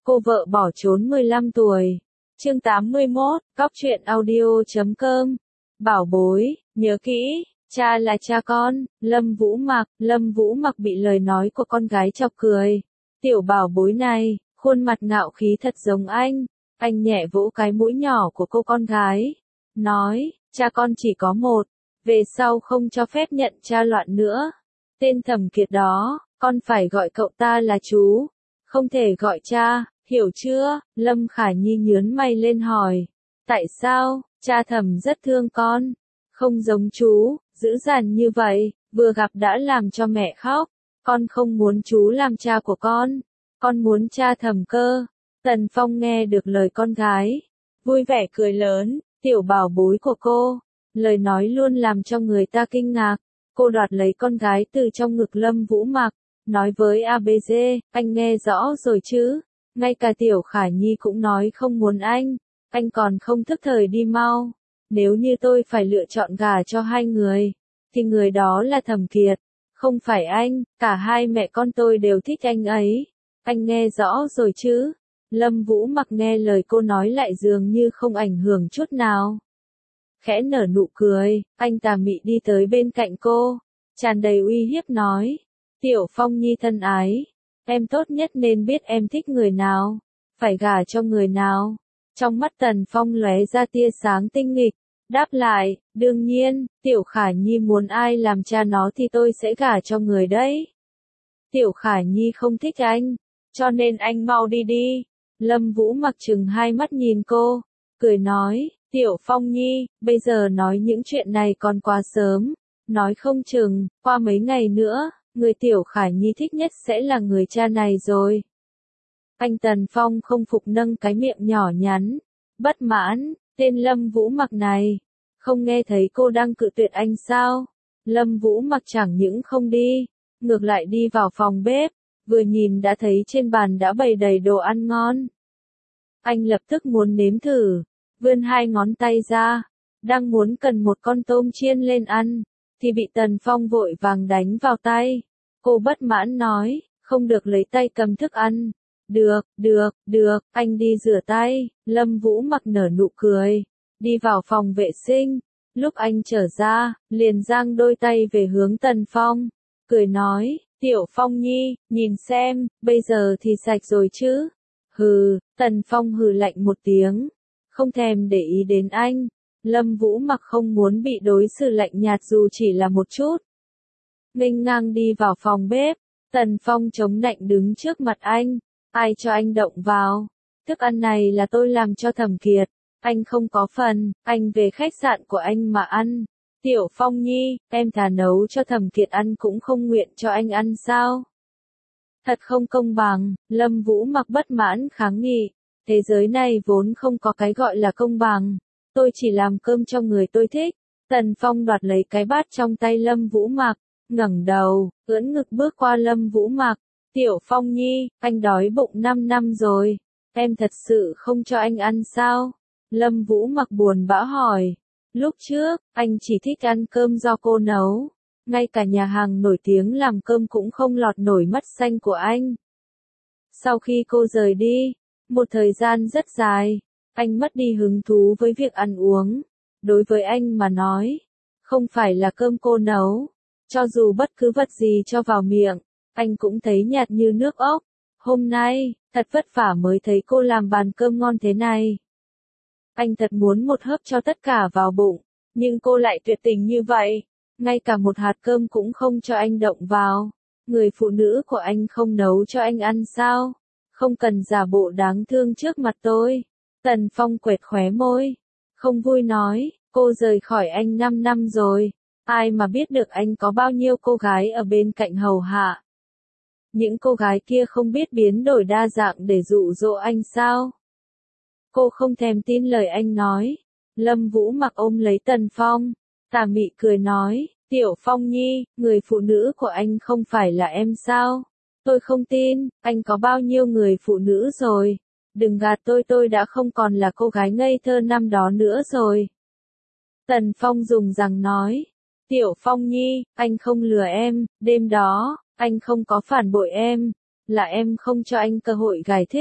Cô vợ bỏ trốn 15 tuổi. Chương 81, Cóc truyện audio.com. Bảo bối, nhớ kỹ, cha là cha con, Lâm Vũ Mặc bị lời nói của con gái chọc cười. Tiểu bảo bối này, khuôn mặt ngạo khí thật giống anh nhẹ vỗ cái mũi nhỏ của cô con gái. Nói, cha con chỉ có một, về sau không cho phép nhận cha loạn nữa. Tên Thẩm Kiệt đó, con phải gọi cậu ta là chú, không thể gọi cha, hiểu chưa? Lâm Khả Nhi nhướng mày lên hỏi. Tại sao? Cha Thẩm rất thương con. Không giống chú, dữ dằn như vậy, vừa gặp đã làm cho mẹ khóc. Con không muốn chú làm cha của con muốn cha Thẩm cơ. Tần Phong nghe được lời con gái, vui vẻ cười lớn, tiểu bảo bối của cô. Lời nói luôn làm cho người ta kinh ngạc. Cô đoạt lấy con gái từ trong ngực Lâm Vũ Mặc, nói với ABG, anh nghe rõ rồi chứ? Ngay cả Tiểu Khả Nhi cũng nói không muốn anh còn không thức thời đi mau. Nếu như tôi phải lựa chọn gả cho hai người, thì người đó là Thẩm Kiệt, không phải anh, cả hai mẹ con tôi đều thích anh ấy. Anh nghe rõ rồi chứ? Lâm Vũ Mặc nghe lời cô nói lại dường như không ảnh hưởng chút nào. Khẽ nở nụ cười, anh tà mị đi tới bên cạnh cô, tràn đầy uy hiếp nói. Tiểu Phong Nhi thân ái, em tốt nhất nên biết em thích người nào, phải gả cho người nào. Trong mắt Tần Phong lóe ra tia sáng tinh nghịch, đáp lại, đương nhiên, Tiểu Khả Nhi muốn ai làm cha nó thì tôi sẽ gả cho người đấy. Tiểu Khả Nhi không thích anh, cho nên anh mau đi đi. Lâm Vũ Mặc trừng hai mắt nhìn cô, cười nói, Tiểu Phong Nhi, bây giờ nói những chuyện này còn quá sớm, nói không chừng, qua mấy ngày nữa, người Tiểu Khả Nhi thích nhất sẽ là người cha này rồi. Anh Tần Phong không phục nâng cái miệng nhỏ nhắn, bất mãn, tên Lâm Vũ Mặc này, không nghe thấy cô đang cự tuyệt anh sao? Lâm Vũ Mặc chẳng những không đi, ngược lại đi vào phòng bếp, vừa nhìn đã thấy trên bàn đã bày đầy đồ ăn ngon. Anh lập tức muốn nếm thử, vươn hai ngón tay ra, đang muốn cần một con tôm chiên lên ăn, thì bị Tần Phong vội vàng đánh vào tay. Cô bất mãn nói, không được lấy tay cầm thức ăn. Được, anh đi rửa tay. Lâm Vũ Mặc nở nụ cười, đi vào phòng vệ sinh. Lúc anh trở ra, liền giang đôi tay về hướng Tần Phong, cười nói, Tiểu Phong Nhi, nhìn xem, bây giờ thì sạch rồi chứ? Hừ, Tần Phong hừ lạnh một tiếng, không thèm để ý đến anh. Lâm Vũ Mặc không muốn bị đối xử lạnh nhạt dù chỉ là một chút. Nghênh ngang đi vào phòng bếp, Tần Phong chống nạnh đứng trước mặt anh, ai cho anh động vào? Thức ăn này là tôi làm cho Thẩm Kiệt, anh không có phần, anh về khách sạn của anh mà ăn. Tiểu Phong Nhi, em thà nấu cho Thẩm Kiệt ăn cũng không nguyện cho anh ăn sao? Thật không công bằng. Lâm Vũ Mặc bất mãn kháng nghị, thế giới này vốn không có cái gọi là công bằng, tôi chỉ làm cơm cho người tôi thích. Tần Phong đoạt lấy cái bát trong tay Lâm Vũ Mặc, ngẩng đầu, ưỡn ngực bước qua Lâm Vũ Mặc. Tiểu Phong Nhi, anh đói bụng 5 năm rồi, em thật sự không cho anh ăn sao? Lâm Vũ Mặc buồn bã hỏi. Lúc trước, anh chỉ thích ăn cơm do cô nấu. Ngay cả nhà hàng nổi tiếng làm cơm cũng không lọt nổi mắt xanh của anh. Sau khi cô rời đi, một thời gian rất dài, anh mất đi hứng thú với việc ăn uống. Đối với anh mà nói, không phải là cơm cô nấu, cho dù bất cứ vật gì cho vào miệng, anh cũng thấy nhạt như nước ốc. Hôm nay, thật vất vả mới thấy cô làm bàn cơm ngon thế này. Anh thật muốn một hớp cho tất cả vào bụng, nhưng cô lại tuyệt tình như vậy. Ngay cả một hạt cơm cũng không cho anh động vào. Người phụ nữ của anh không nấu cho anh ăn sao? Không cần giả bộ đáng thương trước mặt tôi. Tần Phong quệt khóe môi, không vui nói, cô rời khỏi anh 5 năm rồi. Ai mà biết được anh có bao nhiêu cô gái ở bên cạnh hầu hạ. Những cô gái kia không biết biến đổi đa dạng để dụ dỗ anh sao? Cô không thèm tin lời anh nói. Lâm Vũ Mặc ôm lấy Tần Phong, tà mị cười nói, Tiểu Phong Nhi, người phụ nữ của anh không phải là em sao? Tôi không tin, anh có bao nhiêu người phụ nữ rồi? Đừng gạt tôi đã không còn là cô gái ngây thơ năm đó nữa rồi. Tần Phong dùng rằng nói, Tiểu Phong Nhi, anh không lừa em, đêm đó, anh không có phản bội em, là em không cho anh cơ hội giải thích.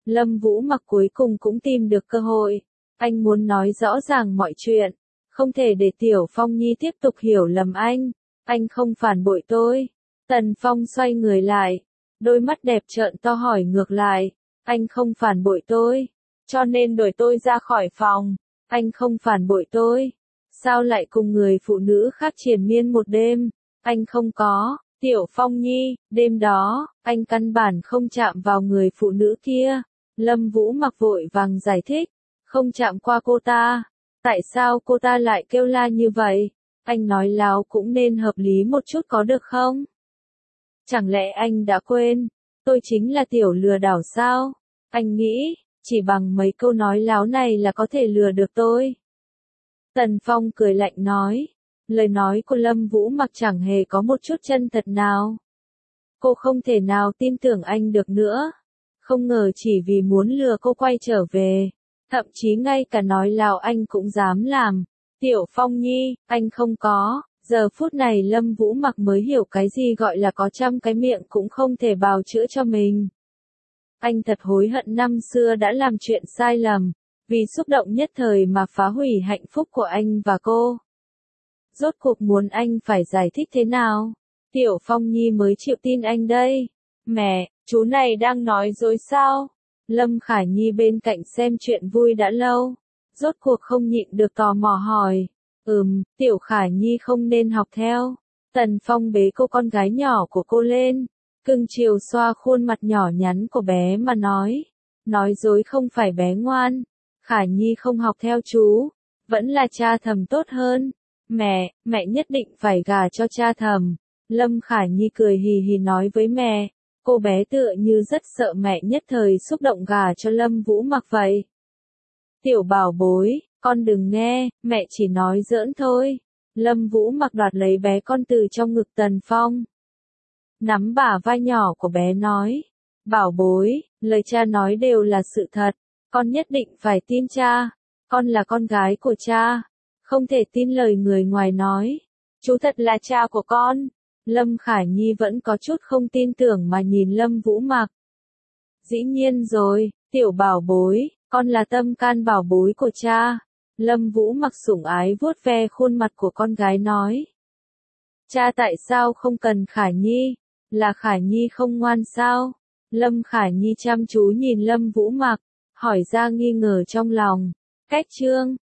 Lâm Vũ Mặc cuối cùng cũng tìm được cơ hội. Anh muốn nói rõ ràng mọi chuyện. Không thể để Tiểu Phong Nhi tiếp tục hiểu lầm anh. Anh không phản bội tôi. Tần Phong xoay người lại. Đôi mắt đẹp trợn to hỏi ngược lại. Anh không phản bội tôi. Cho nên đuổi tôi ra khỏi phòng. Anh không phản bội tôi. Sao lại cùng người phụ nữ khác triền miên một đêm? Anh không có. Tiểu Phong Nhi, đêm đó, anh căn bản không chạm vào người phụ nữ kia. Lâm Vũ Mặc vội vàng giải thích. Không chạm qua cô ta. Tại sao cô ta lại kêu la như vậy? Anh nói láo cũng nên hợp lý một chút có được không? Chẳng lẽ anh đã quên? Tôi chính là tiểu lừa đảo sao? Anh nghĩ, chỉ bằng mấy câu nói láo này là có thể lừa được tôi. Tần Phong cười lạnh nói. Lời nói của Lâm Vũ Mặc chẳng hề có một chút chân thật nào. Cô không thể nào tin tưởng anh được nữa. Không ngờ chỉ vì muốn lừa cô quay trở về. Thậm chí ngay cả nói láo anh cũng dám làm. Tiểu Phong Nhi, anh không có. Giờ phút này Lâm Vũ Mặc mới hiểu cái gì gọi là có trăm cái miệng cũng không thể bào chữa cho mình. Anh thật hối hận năm xưa đã làm chuyện sai lầm. Vì xúc động nhất thời mà phá hủy hạnh phúc của anh và cô. Rốt cuộc muốn anh phải giải thích thế nào? Tiểu Phong Nhi mới chịu tin anh đây. Mẹ, chú này đang nói dối sao? Lâm Khải Nhi bên cạnh xem chuyện vui đã lâu. Rốt cuộc không nhịn được tò mò hỏi. Tiểu Khải Nhi không nên học theo. Tần Phong bế cô con gái nhỏ của cô lên. Cưng chiều xoa khuôn mặt nhỏ nhắn của bé mà nói. Nói dối không phải bé ngoan. Khải Nhi không học theo chú. Vẫn là cha Thầm tốt hơn. Mẹ nhất định phải gả cho cha Thầm. Lâm Khải Nhi cười hì hì nói với mẹ. Cô bé tựa như rất sợ mẹ nhất thời xúc động gả cho Lâm Vũ Mặc vậy. Tiểu bảo bối, con đừng nghe, mẹ chỉ nói giỡn thôi. Lâm Vũ Mặc đoạt lấy bé con từ trong ngực Tần Phong. Nắm bả vai nhỏ của bé nói. Bảo bối, lời cha nói đều là sự thật. Con nhất định phải tin cha. Con là con gái của cha. Không thể tin lời người ngoài nói. Chú thật là cha của con. Lâm Khải Nhi vẫn có chút không tin tưởng mà nhìn Lâm Vũ Mặc. Dĩ nhiên rồi, tiểu bảo bối, con là tâm can bảo bối của cha. Lâm Vũ Mặc sủng ái vuốt ve khuôn mặt của con gái nói. Cha tại sao không cần Khải Nhi? Là Khải Nhi không ngoan sao? Lâm Khải Nhi chăm chú nhìn Lâm Vũ Mặc, hỏi ra nghi ngờ trong lòng. Cách chương